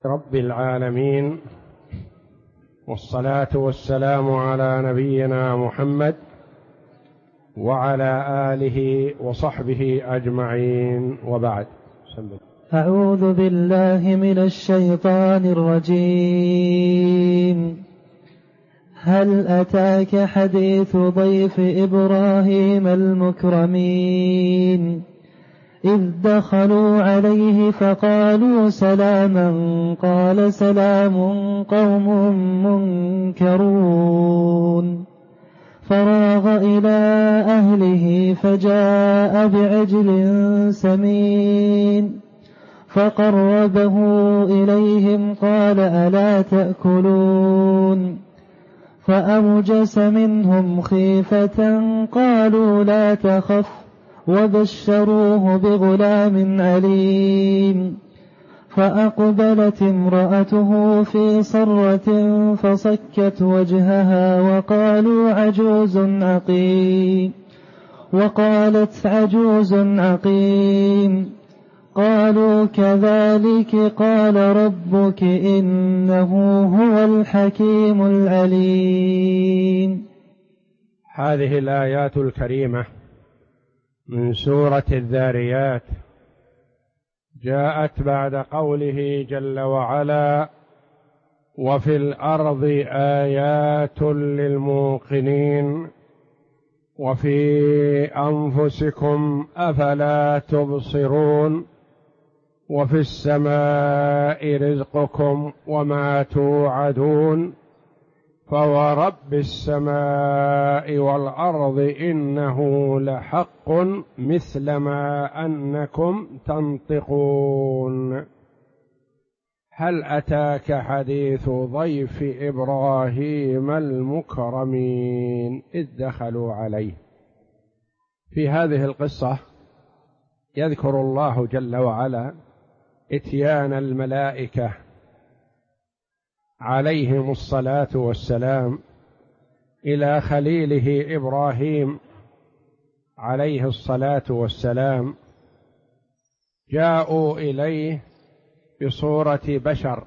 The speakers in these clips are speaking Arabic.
رب العالمين، والصلاة والسلام على نبينا محمد وعلى آله وصحبه أجمعين، وبعد. أعوذ بالله من الشيطان الرجيم. هل أتاك حديث ضيف إبراهيم المكرمين إذ دخلوا عليه فقالوا سلاما قال سلام قوم منكرون فراغ إلى أهله فجاء بعجل سمين فقربه إليهم قال ألا تأكلون فأوجس منهم خيفة قالوا لا تخف وبشروه بغلام عليم فأقبلت امرأته في صرة فصكت وجهها وقالوا عجوز عقيم وقالت عجوز عقيم قالوا كذلك قال ربك إنه هو الحكيم العليم. هذه الآيات الكريمة من سورة الذاريات جاءت بعد قوله جل وعلا: وفي الأرض آيات للموقنين وفي أنفسكم أفلا تبصرون وفي السماء رزقكم وما توعدون فورب السماء والأرض إنه لحق مثل ما أنكم تنطقون. هل أتاك حديث ضيف إبراهيم المكرمين إذ دخلوا عليه؟ في هذه القصة يذكر الله جل وعلا إتيان الملائكة عليهم الصلاة والسلام إلى خليله إبراهيم عليه الصلاة والسلام، جاءوا إليه بصورة بشر،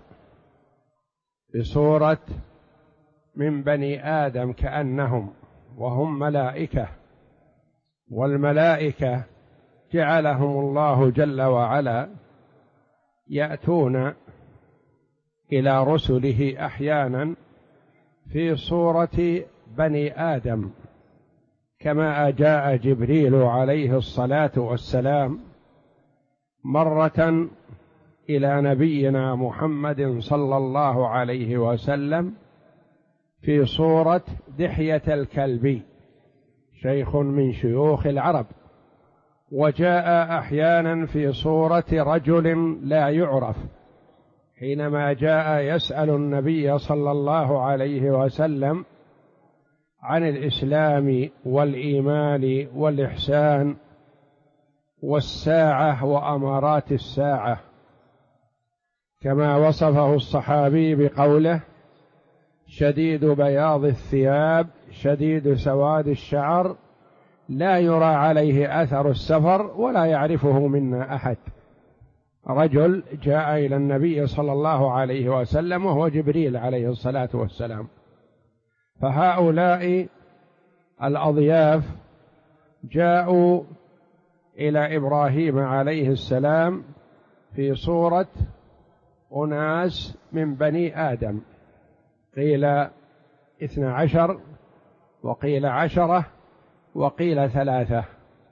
بصورة من بني آدم كأنهم، وهم ملائكة، والملائكة جعلهم الله جل وعلا يأتون إلى رسله أحيانا في صورة بني آدم، كما جاء جبريل عليه الصلاة والسلام مرة إلى نبينا محمد صلى الله عليه وسلم في صورة دحية الكلبي، شيخ من شيوخ العرب، وجاء أحيانا في صورة رجل لا يعرف، حينما جاء يسأل النبي صلى الله عليه وسلم عن الإسلام والإيمان والإحسان والساعة وأمارات الساعة، كما وصفه الصحابي بقوله: شديد بياض الثياب شديد سواد الشعر لا يرى عليه أثر السفر ولا يعرفه منا أحد. رجل جاء إلى النبي صلى الله عليه وسلم وهو جبريل عليه الصلاة والسلام، فهؤلاء الأضياف جاءوا إلى إبراهيم عليه السلام في صورة أناس من بني آدم، قيل 12 وقيل 10 وقيل 3،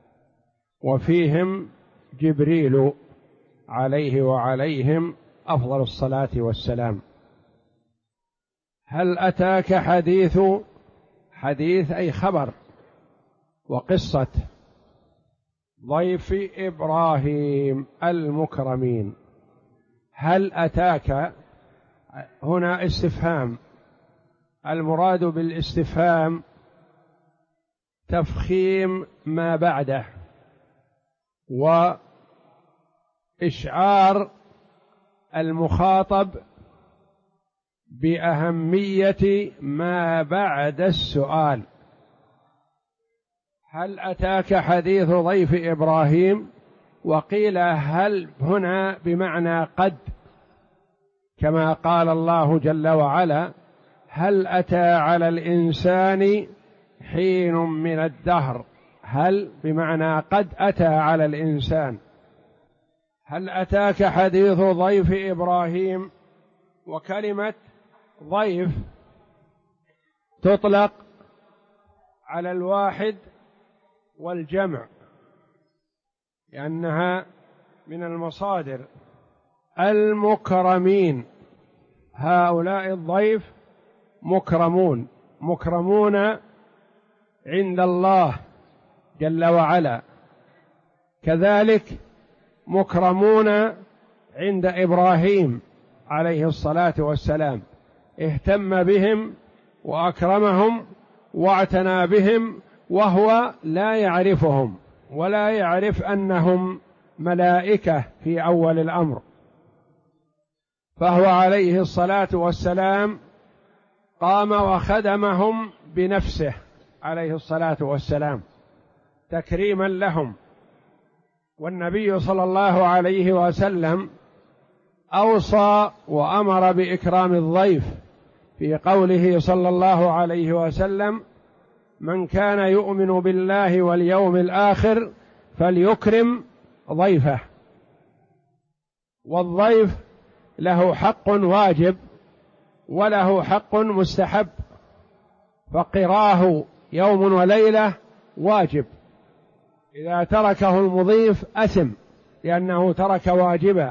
وفيهم جبريل عليه وعليهم أفضل الصلاة والسلام. هل أتاك حديث أي خبر وقصة ضيف إبراهيم المكرمين. هل أتاك هنا استفهام، المراد بالاستفهام تفخيم ما بعده وإشعار المخاطب بأهمية ما بعد السؤال. هل أتاك حديث ضيف إبراهيم، وقيل هل هنا بمعنى قد، كما قال الله جل وعلا: هل أتى على الإنسان حين من الدهر. هل بمعنى قد أتى على الإنسان. هل أتاك حديث ضيف إبراهيم، وكلمة ضيف تطلق على الواحد والجمع لأنها من المصادر. المكرمين، هؤلاء الضيف مكرمون، مكرمون عند الله جل وعلا، كذلك مكرمون عند إبراهيم عليه الصلاة والسلام، اهتم بهم وأكرمهم واعتنى بهم وهو لا يعرفهم ولا يعرف أنهم ملائكة في أول الأمر، فهو عليه الصلاة والسلام قام وخدمهم بنفسه عليه الصلاة والسلام تكريما لهم. والنبي صلى الله عليه وسلم أوصى وأمر بإكرام الضيف في قوله صلى الله عليه وسلم: من كان يؤمن بالله واليوم الآخر فليكرم ضيفه. والضيف له حق واجب وله حق مستحب، فقراه يوم وليلة واجب، إذا تركه المضيف أثم لأنه ترك واجبا،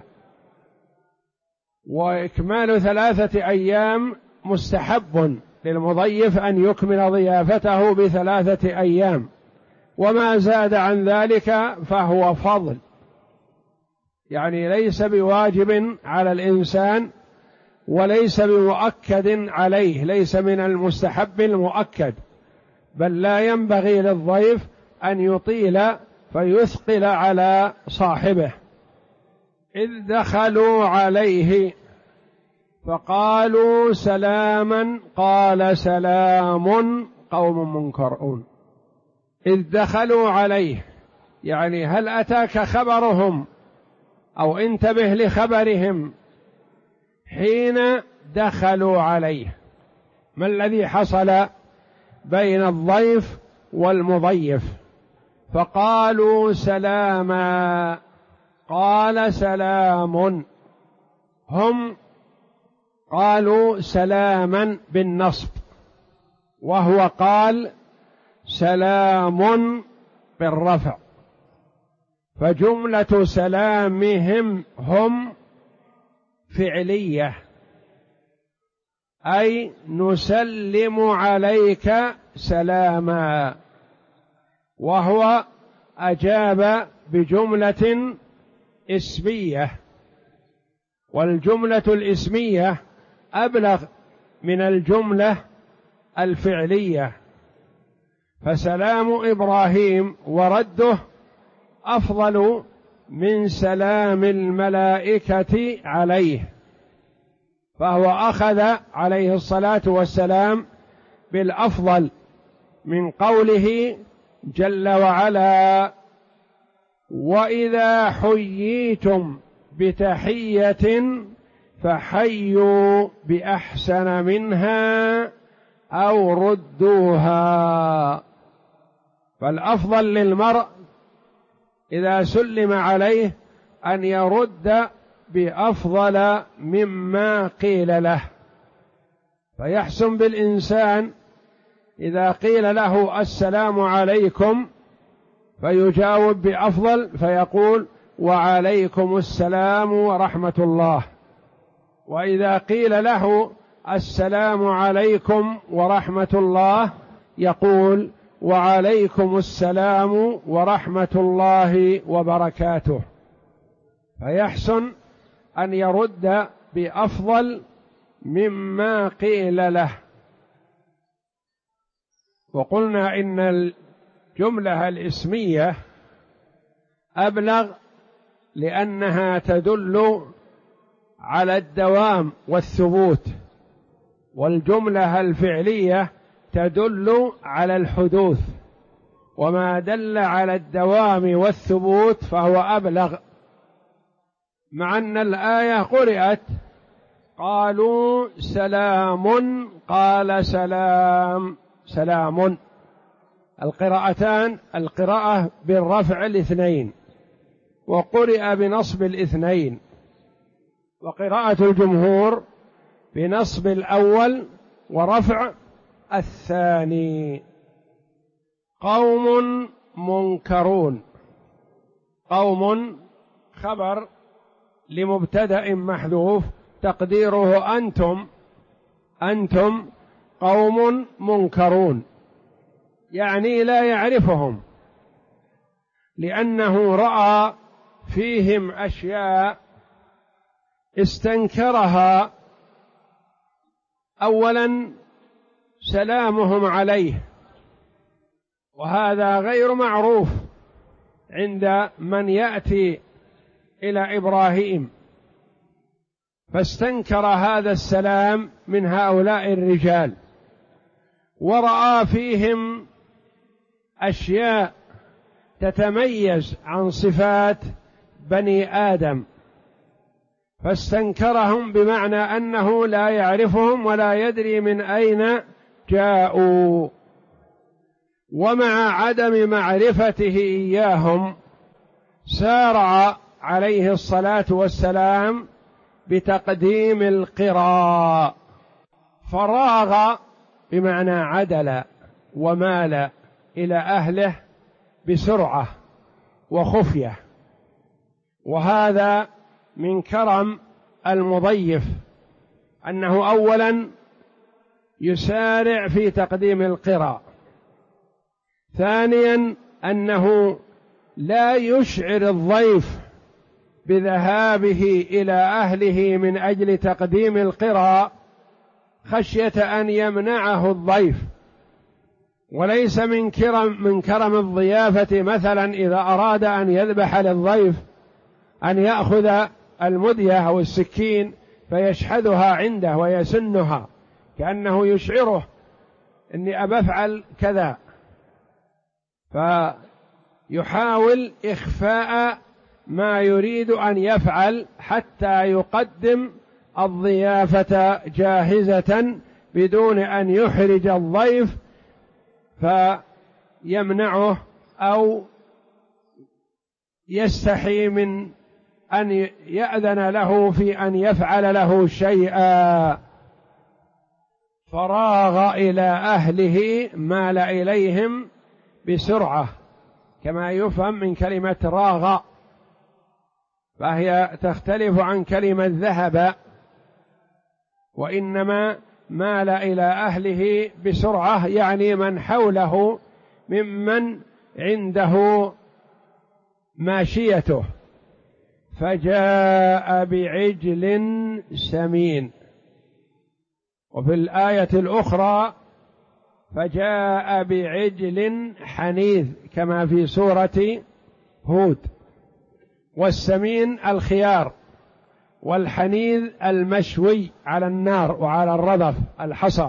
وإكمال 3 أيام مستحب للمضيف أن يكمل ضيافته ب3 أيام، وما زاد عن ذلك فهو فضل، يعني ليس بواجب على الإنسان وليس بمؤكد عليه، ليس من المستحب المؤكد، بل لا ينبغي للضيف أن يطيل فيثقل على صاحبه. إذ دخلوا عليه فقالوا سلاما قال سلام قوم منكرون. إذ دخلوا عليه يعني هل أتاك خبرهم أو انتبه لخبرهم حين دخلوا عليه. ما الذي حصل بين الضيف والمضيف؟ فقالوا سلاما، قال سلام، هم قالوا سلاما بالنصب وهو قال سلام بالرفع، فجملة سلامهم هم فعلية، أي نسلم عليك سلاما، وهو أجاب بجملة اسمية، والجملة الاسمية أبلغ من الجملة الفعلية، فسلام إبراهيم ورده أفضل من سلام الملائكة عليه، فهو أخذ عليه الصلاة والسلام بالأفضل من قوله جل وعلا: وإذا حييتم بتحية فحيوا بأحسن منها أو ردوها. فالأفضل للمرء إذا سلم عليه أن يرد بأفضل مما قيل له، فيحسن بالإنسان إذا قيل له السلام عليكم فيجاوب بأفضل فيقول وعليكم السلام ورحمة الله، وإذا قيل له السلام عليكم ورحمة الله يقول وعليكم السلام ورحمة الله وبركاته، فيحسن أن يرد بأفضل مما قيل له. وقلنا إن الجملة الاسمية أبلغ لأنها تدل على الدوام والثبوت، والجملة الفعلية تدل على الحدوث، وما دل على الدوام والثبوت فهو أبلغ، مع أن الآية قرأت قالوا سلام قال سلام. سلام. القراءتان، القراءة بالرفع الاثنين وقرئ بنصب الاثنين، وقراءة الجمهور بنصب الأول ورفع الثاني. قوم منكرون. قوم خبر لمبتدأ محذوف تقديره أنتم. أنتم قوم منكرون، يعني لا يعرفهم، لأنه رأى فيهم أشياء استنكرها. أولا سلامهم عليه، وهذا غير معروف عند من يأتي إلى إبراهيم، فاستنكر هذا السلام من هؤلاء الرجال، ورأى فيهم أشياء تتميز عن صفات بني آدم، فاستنكرهم بمعنى أنه لا يعرفهم ولا يدري من أين جاءوا. ومع عدم معرفته إياهم سارع عليه الصلاة والسلام بتقديم القراء، فراغ بمعنى عدل ومال إلى أهله بسرعة وخفية، وهذا من كرم المضيف أنه أولا يسارع في تقديم القراء، ثانيا أنه لا يشعر الضيف بذهابه إلى أهله من أجل تقديم القراء خشية أن يمنعه الضيف. وليس من كرم الضيافة مثلا إذا أراد أن يذبح للضيف أن يأخذ المدية أو السكين فيشحذها عنده ويسنها كأنه يشعره إني أبى أفعل كذا، فيحاول إخفاء ما يريد أن يفعل حتى يقدم الضيافة جاهزة بدون أن يحرج الضيف فيمنعه أو يستحي من أن يأذن له في أن يفعل له شيئا. فراغ إلى أهله، مال إليهم بسرعة، كما يفهم من كلمة راغ، فهي تختلف عن كلمة ذهب، وإنما مال إلى أهله بسرعة يعني من حوله ممن عنده ماشيته. فجاء بعجل سمين. وفي الآية الأخرى فجاء بعجل حنيذ كما في سورة هود. والسمين الخيار، والحنيذ المشوي على النار وعلى الرذف الحصى.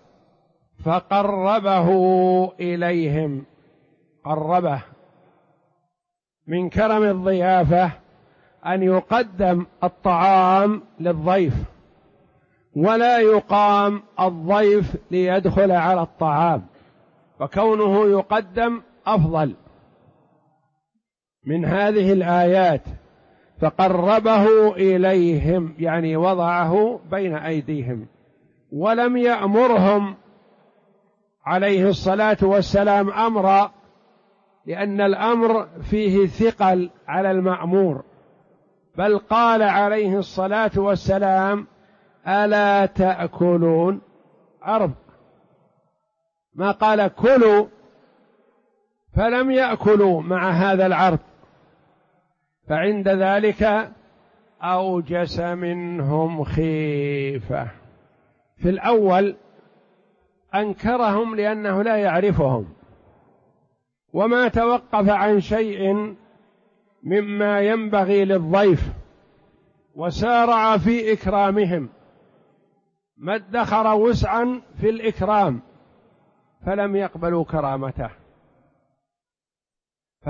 فقربه إليهم. قربه. من كرم الضيافة أن يقدم الطعام للضيف، ولا يقام الضيف ليدخل على الطعام، فكونه يقدم أفضل. من هذه الآيات فقربه إليهم يعني وضعه بين أيديهم، ولم يأمرهم عليه الصلاة والسلام أمرا، لأن الأمر فيه ثقل على المأمور، بل قال عليه الصلاة والسلام: ألا تأكلون؟ عرض، ما قال كلوا، فلم يأكلوا مع هذا العرض. فعند ذلك أوجس منهم خيفة. في الأول أنكرهم لأنه لا يعرفهم، وما توقف عن شيء مما ينبغي للضيف، وسارع في إكرامهم، ما ادخر وسعا في الإكرام، فلم يقبلوا كرامته.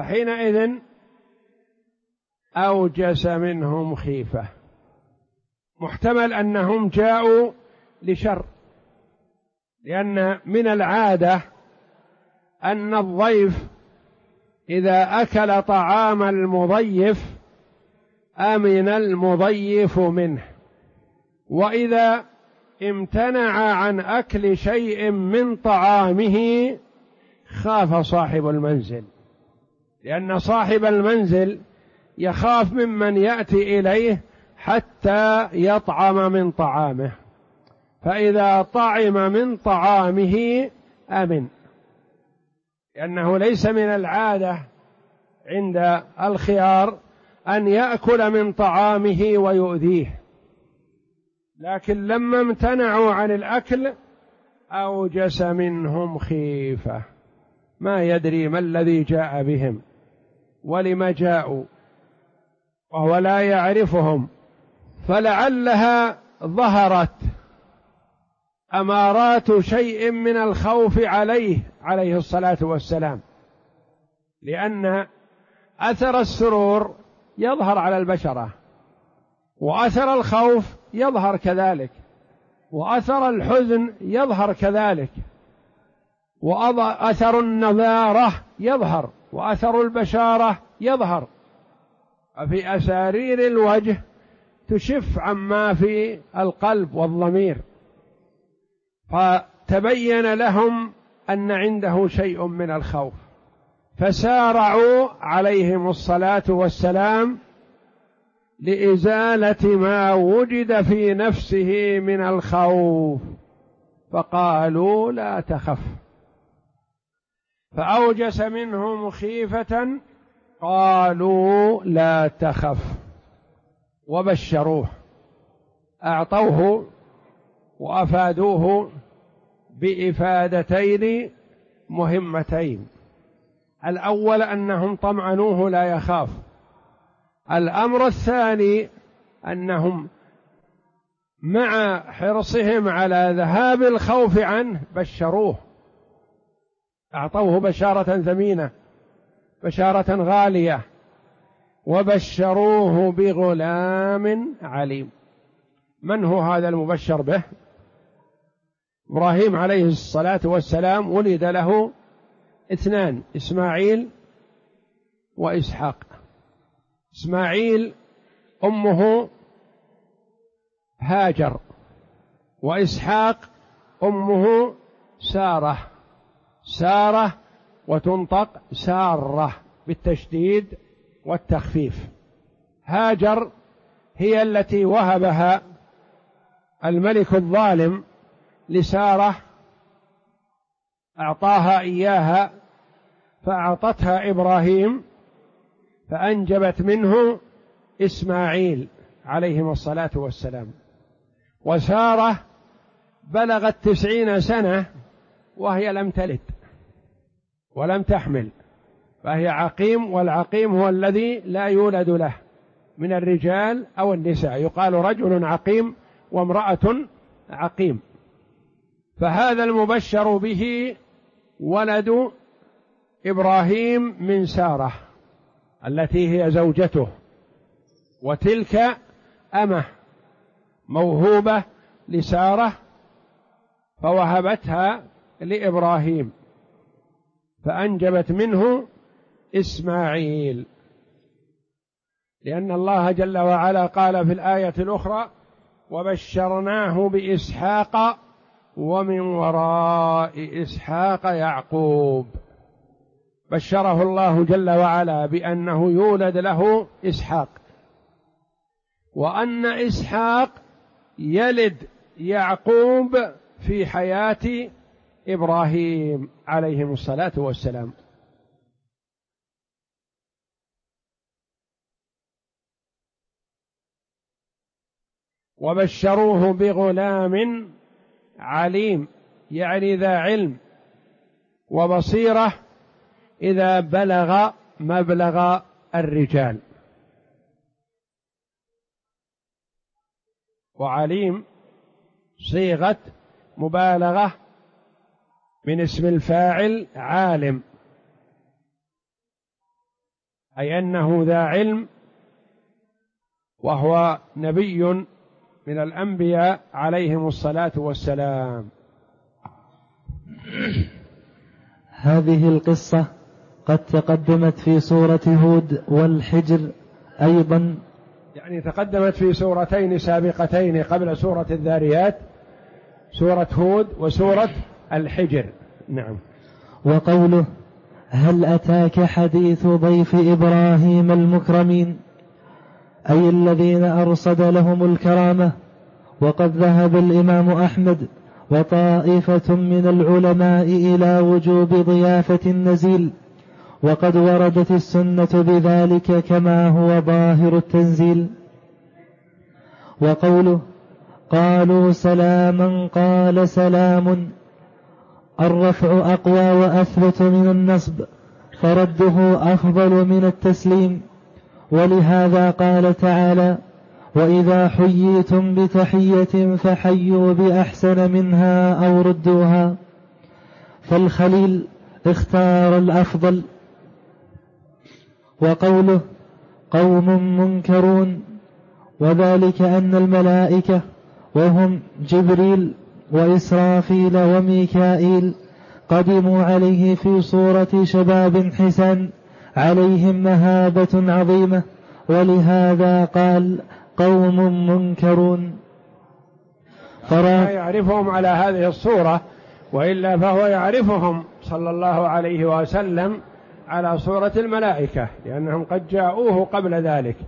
فحينئذ أوجس منهم خيفة. محتمل أنهم جاءوا لشر، لأن من العادة أن الضيف إذا أكل طعام المضيف أمن المضيف منه، وإذا امتنع عن أكل شيء من طعامه خاف صاحب المنزل، لأن صاحب المنزل يخاف ممن يأتي إليه حتى يطعم من طعامه، فإذا طعم من طعامه أمن، لأنه ليس من العادة عند الخيار أن يأكل من طعامه ويؤذيه، لكن لما امتنعوا عن الأكل أوجس منهم خيفة، ما يدري ما الذي جاء بهم ولم جاءوا وهو لا يعرفهم، فلعلها ظهرت أمارات شيء من الخوف عليه الصلاة والسلام، لأن أثر السرور يظهر على البشرة، وأثر الخوف يظهر كذلك، وأثر الحزن يظهر كذلك، وأثر النضارة يظهر، وأثر البشارة يظهر، ففي أسارير الوجه تشف عما في القلب والضمير، فتبين لهم أن عنده شيء من الخوف، فسارعوا عليهم الصلاة والسلام لإزالة ما وجد في نفسه من الخوف، فقالوا لا تخف، فأوجس منهم خيفة قالوا لا تخف، وبشروه، أعطوه وأفادوه بإفادتين مهمتين: الأول أنهم طمأنوه لا يخاف، الأمر الثاني أنهم مع حرصهم على ذهاب الخوف عنه بشروه، أعطوه بشارة ثمينة، بشارة غالية، وبشروه بغلام عليم. من هو هذا المبشر به؟ إبراهيم عليه الصلاة والسلام ولد له اثنان، إسماعيل وإسحاق. إسماعيل أمه هاجر، وإسحاق أمه سارة وتنطق سارة بالتشديد والتخفيف. هاجر هي التي وهبها الملك الظالم لسارة، أعطاها إياها فأعطتها إبراهيم فأنجبت منه إسماعيل عليهم الصلاة والسلام. وسارة بلغت 90 سنة وهي لم تلد ولم تحمل، فهي عقيم، والعقيم هو الذي لا يولد له من الرجال أو النساء، يقال رجل عقيم وامرأة عقيم. فهذا المبشر به ولد إبراهيم من سارة التي هي زوجته، وتلك أمه موهوبة لسارة فوهبتها لإبراهيم فأنجبت منه إسماعيل، لأن الله جل وعلا قال في الآية الأخرى: وبشرناه بإسحاق ومن وراء إسحاق يعقوب. بشره الله جل وعلا بأنه يولد له إسحاق، وأن إسحاق يلد يعقوب في حياة إبراهيم عليهم الصلاة والسلام. وبشروه بغلام عليم، يعني ذا علم وبصيرة إذا بلغ مبلغ الرجال. وعليم صيغة مبالغة من اسم الفاعل عالم، أي أنه ذا علم، وهو نبي من الأنبياء عليهم الصلاة والسلام. هذه القصة قد تقدمت في سورة هود والحجر أيضا، يعني تقدمت في سورتين سابقتين قبل سورة الذاريات، سورة هود وسورة الحجر. نعم. وقوله هل أتاك حديث ضيف إبراهيم المكرمين، أي الذين أرصد لهم الكرامة. وقد ذهب الإمام أحمد وطائفة من العلماء إلى وجوب ضيافة النزيل، وقد وردت السنة بذلك كما هو ظاهر التنزيل. وقوله قالوا سلاما قال سلام، الرفع أقوى وأثبت من النصب، فرده أفضل من التسليم. ولهذا قال تعالى وإذا حييتم بتحية فحيوا بأحسن منها أو ردوها، فالخليل اختار الأفضل. وقوله قوم منكرون، وذلك أن الملائكة وهم جبريل وإسرافيل وميكائيل قدموا عليه في صورة شباب حسان عليهم مهابة عظيمة، ولهذا قال قوم منكرون. لا يعرفهم على هذه الصورة، وإلا فهو يعرفهم صلى الله عليه وسلم على صورة الملائكة، لأنهم قد جاءوه قبل ذلك.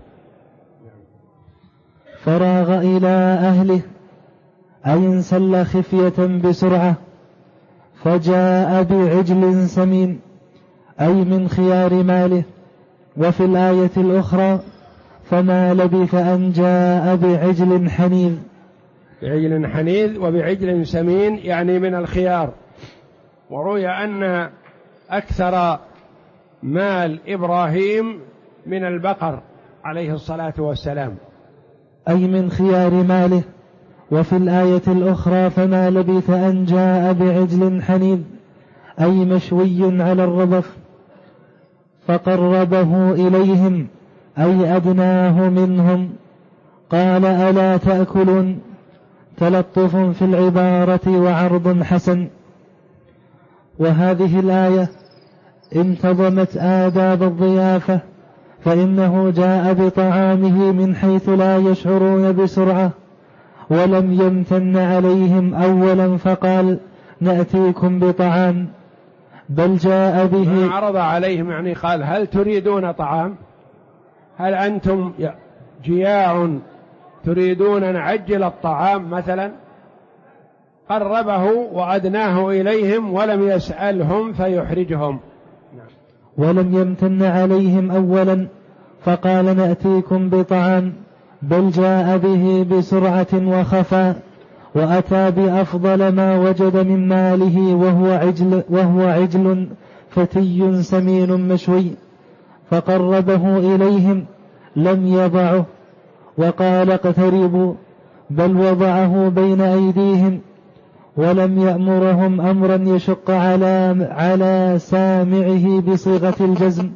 فراغ إلى أهله، أي انسل خفية بسرعة، فجاء بعجل سمين، أي من خيار ماله. وفي الآية الأخرى فما لبث أن جاء بعجل حنيذ. بعجل حنيذ وبعجل سمين يعني من الخيار. وروي أن أكثر مال إبراهيم من البقر عليه الصلاة والسلام، أي من خيار ماله. وفي الآية الأخرى فما لبث أن جاء بعجل حنيذ، أي مشوي على الرضف، فقربه إليهم، أي أدناه منهم. قال ألا تأكلون، تلطف في العبارة وعرض حسن. وهذه الآية انتظمت آداب الضيافة، فإنه جاء بطعامه من حيث لا يشعرون بسرعة، ولم يمتن عليهم أولا فقال نأتيكم بطعام، بل جاء به. عرض عليهم يعني قال هل تريدون طعام؟ هل أنتم جياع تريدون نعجل الطعام مثلا؟ قربه وأدناه إليهم ولم يسألهم فيحرجهم. ولم يمتن عليهم أولا فقال نأتيكم بطعام، بل جاء به بسرعة وخفاء، وأتى بأفضل ما وجد من ماله وهو عجل فتي سمين مشوي، فقربه إليهم لم يضعه وقال اقتربوا، بل وضعه بين أيديهم، ولم يأمرهم أمرا يشق على سامعه بصيغة الجزم،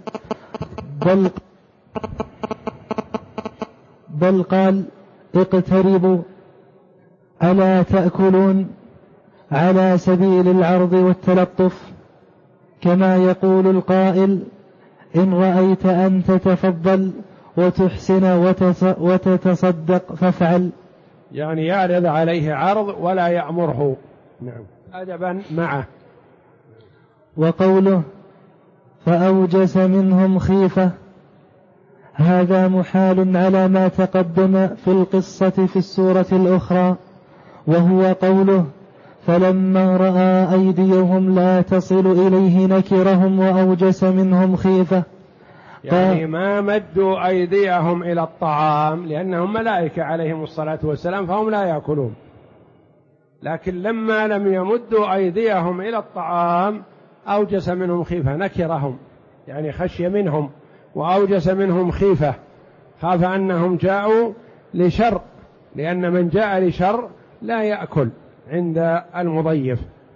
بل قال اقتربوا ألا تأكلون، على سبيل العرض والتلطف، كما يقول القائل إن رأيت أن تتفضل وتحسن وتتصدق فافعل، يعني يعرض عليه عرض ولا يأمره. نعم، أدبا معه. وقوله فأوجس منهم خيفة، هذا محال على ما تقدم في القصة في السورة الأخرى، وهو قوله فلما رأى أيديهم لا تصل إليه نكرهم وأوجس منهم خيفة، يعني ما مدوا أيديهم إلى الطعام لأنهم ملائكة عليهم الصلاة والسلام فهم لا يأكلون، لكن لما لم يمدوا أيديهم إلى الطعام أوجس منهم خيفة، نكرهم يعني خشية منهم، وأوجس منهم خيفة، خاف أنهم جاءوا لشر، لأن من جاء لشر لا يأكل عند المضيف.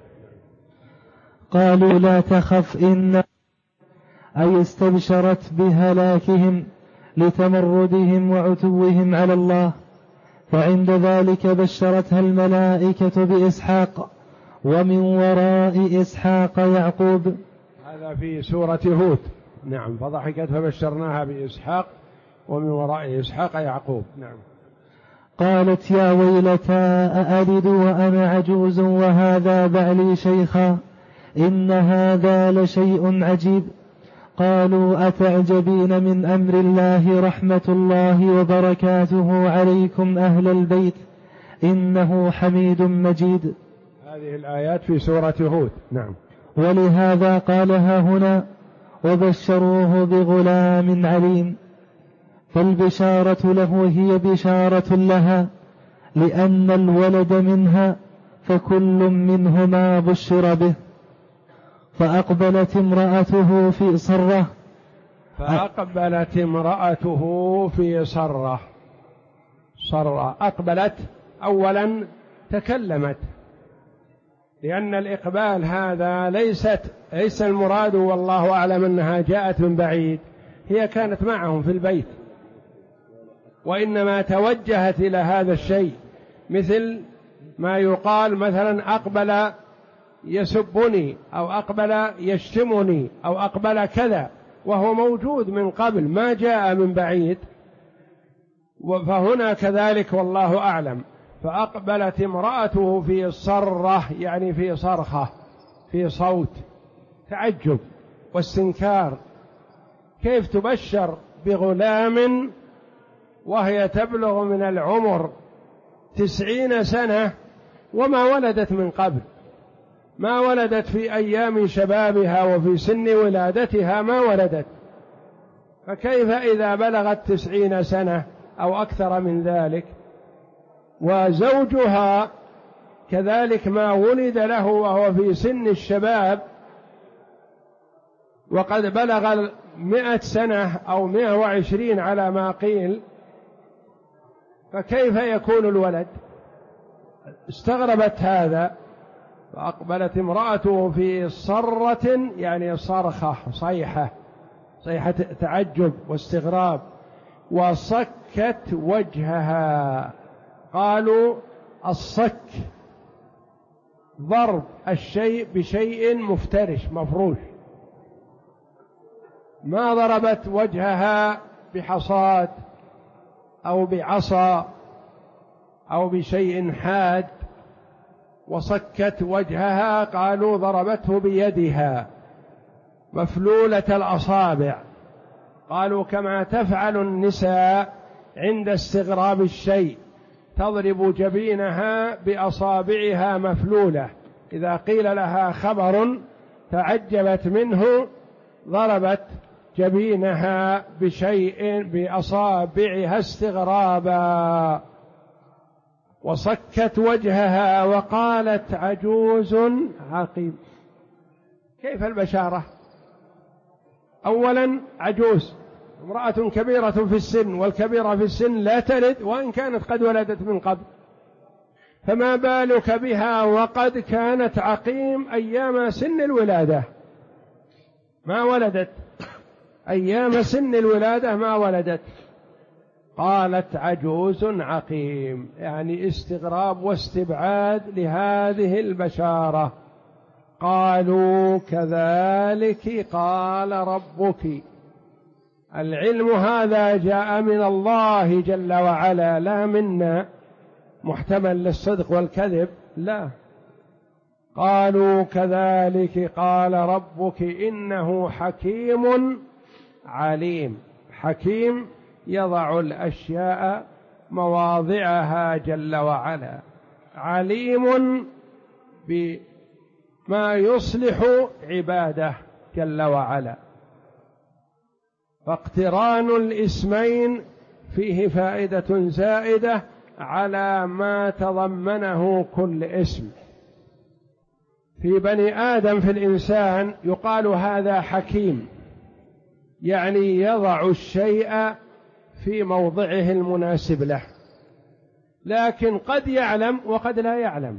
قالوا لا تخف إن، أي استبشرت بهلاكهم لتمردهم وعتوهم على الله، فعند ذلك بشرتها الملائكة بإسحاق ومن وراء إسحاق يعقوب. هذا في سورة هود. نعم. فضحكت فبشرناها بإسحاق ومن وراء إسحاق يعقوب. نعم. قالت يا ويلتى أألد وأنا عجوز وهذا بعلي شيخا إن هذا لشيء عجيب. قالوا أتعجبين من أمر الله رحمة الله وبركاته عليكم أهل البيت إنه حميد مجيد. هذه الآيات في سورة هود. نعم. ولهذا قالها هنا وبشروه بغلام عليم، فالبشارة له هي بشارة لها لأن الولد منها فكل منهما بشر به. فأقبلت امرأته في صرة. أقبلت أولا تكلمت، لأن الإقبال هذا ليس المراد، والله أعلم أنها جاءت من بعيد، هي كانت معهم في البيت، وإنما توجهت إلى هذا الشيء، مثل ما يقال مثلا أقبل يسبني أو أقبل يشتمني أو أقبل كذا، وهو موجود من قبل ما جاء من بعيد. فهنا كذلك والله أعلم. فأقبلت امرأته في صرة يعني في صرخة، في صوت تعجب واستنكار، كيف تبشر بغلام وهي تبلغ من العمر 90 سنة وما ولدت من قبل، ما ولدت في أيام شبابها وفي سن ولادتها ما ولدت، فكيف إذا بلغت 90 سنة أو أكثر من ذلك؟ وزوجها كذلك ما ولد له وهو في سن الشباب وقد بلغ 100 سنة أو 120 على ما قيل، فكيف يكون الولد؟ استغربت هذا. فأقبلت امرأته في صرة يعني صرخة، صيحة تعجب واستغراب، وصكت وجهها. قالوا الصك ضرب الشيء بشيء مفترش مفروش، ما ضربت وجهها بحصاد أو بعصا أو بشيء حاد. وصكت وجهها قالوا ضربته بيدها مفلولة الأصابع، قالوا كما تفعل النساء عند استغراب الشيء، تضرب جبينها بأصابعها مفلولة، إذا قيل لها خبر تعجبت منه ضربت جبينها بشيء بأصابعها استغرابا. وصكت وجهها وقالت عجوز عقيم. كيف البشارة؟ أولا عجوز، امرأة كبيرة في السن، والكبيرة في السن لا تلد وإن كانت قد ولدت من قبل، فما بالك بها وقد كانت عقيم أيام سن الولادة ما ولدت، أيام سن الولادة ما ولدت. قالت عجوز عقيم، يعني استغراب واستبعاد لهذه البشارة. قالوا كذلك قال ربك. العلم هذا جاء من الله جل وعلا لا منا، محتمل للصدق والكذب لا. قالوا كذلك قال ربك إنه حكيم عليم. حكيم يضع الأشياء مواضعها جل وعلا، عليم بما يصلح عباده جل وعلا. فاقتران الاسمين فيه فائدة زائدة على ما تضمنه كل اسم. في بني آدم في الإنسان يقال هذا حكيم، يعني يضع الشيء في موضعه المناسب له، لكن قد يعلم وقد لا يعلم،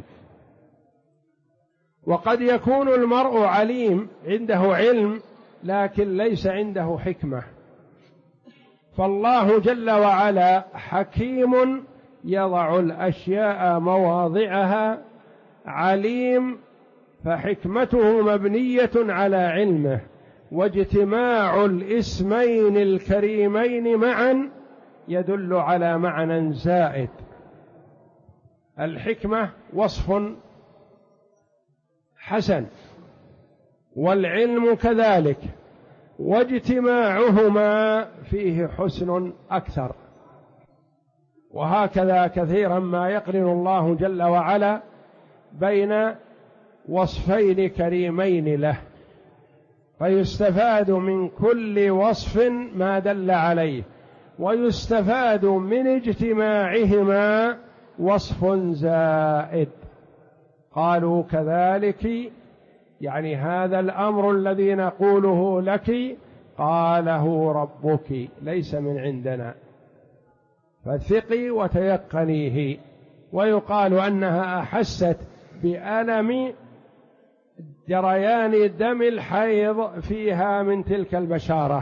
وقد يكون المرء عليم عنده علم لكن ليس عنده حكمة. فالله جل وعلا حكيم يضع الأشياء مواضعها، عليم، فحكمته مبنية على علمه، واجتماع الاسمين الكريمين معا يدل على معنى زائد. الحكمة وصف حسن، والعلم كذلك، واجتماعهما فيه حسن أكثر. وهكذا كثيرا ما يقرن الله جل وعلا بين وصفين كريمين له، فيستفاد من كل وصف ما دل عليه، ويستفاد من اجتماعهما وصف زائد. قالوا كذلك، يعني هذا الأمر الذي نقوله لك قاله ربك ليس من عندنا، فثقي وتيقنيه. ويقال أنها أحست بألم جريان دم الحيض فيها من تلك البشارة،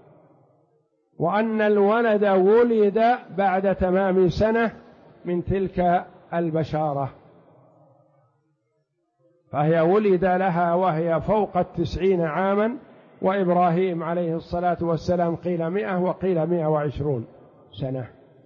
وأن الولد ولد بعد تمام سنة من تلك البشارة، فهي ولد لها وهي فوق 90 عاما، وإبراهيم عليه الصلاة والسلام قيل 100 وقيل 120 سنة.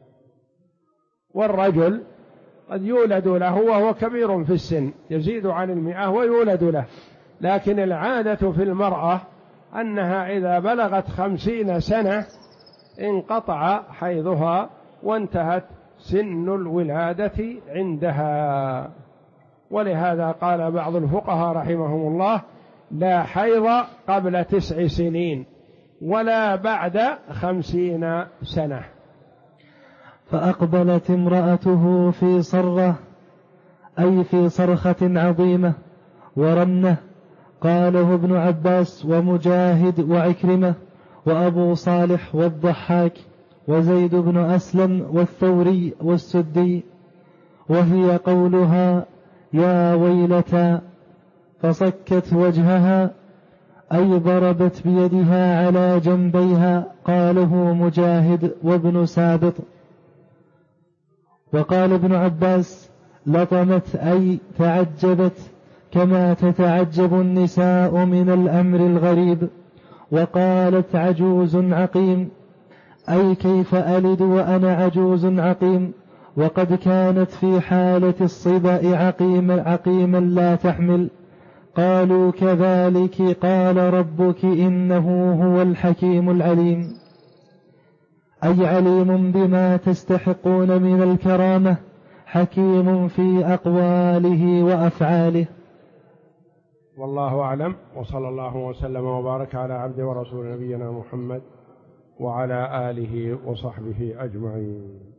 والرجل قد يولد له وهو كبير في السن، يزيد عن 100 ويولد له، لكن العادة في المرأة أنها إذا بلغت 50 سنة انقطع حيضها وانتهت سن الولادة عندها. ولهذا قال بعض الفقهاء رحمهم الله: لا حيض قبل 9 سنين ولا بعد 50 سنة. فأقبلت امرأته في صرة، أي في صرخة عظيمة ورنة، قاله ابن عباس ومجاهد وعكرمة وأبو صالح والضحاك وزيد بن أسلم والثوري والسدي، وهي قولها يا ويلتى، فصكت وجهها، أي ضربت بيدها على جنبيها، قاله مجاهد وابن سابط. وقال ابن عباس لطمت، أي تعجبت كما تتعجب النساء من الأمر الغريب. وقالت عجوز عقيم، أي كيف ألد وأنا عجوز عقيم، وقد كانت في حالة الصبا عقيما لا تحمل. قالوا كذلك قال ربك إنه هو الحكيم العليم، أي عليم بما تستحقون من الكرامة، حكيم في أقواله وأفعاله. والله أعلم، وصلى الله وسلم وبارك على عبد ورسول نبينا محمد وعلى آله وصحبه أجمعين.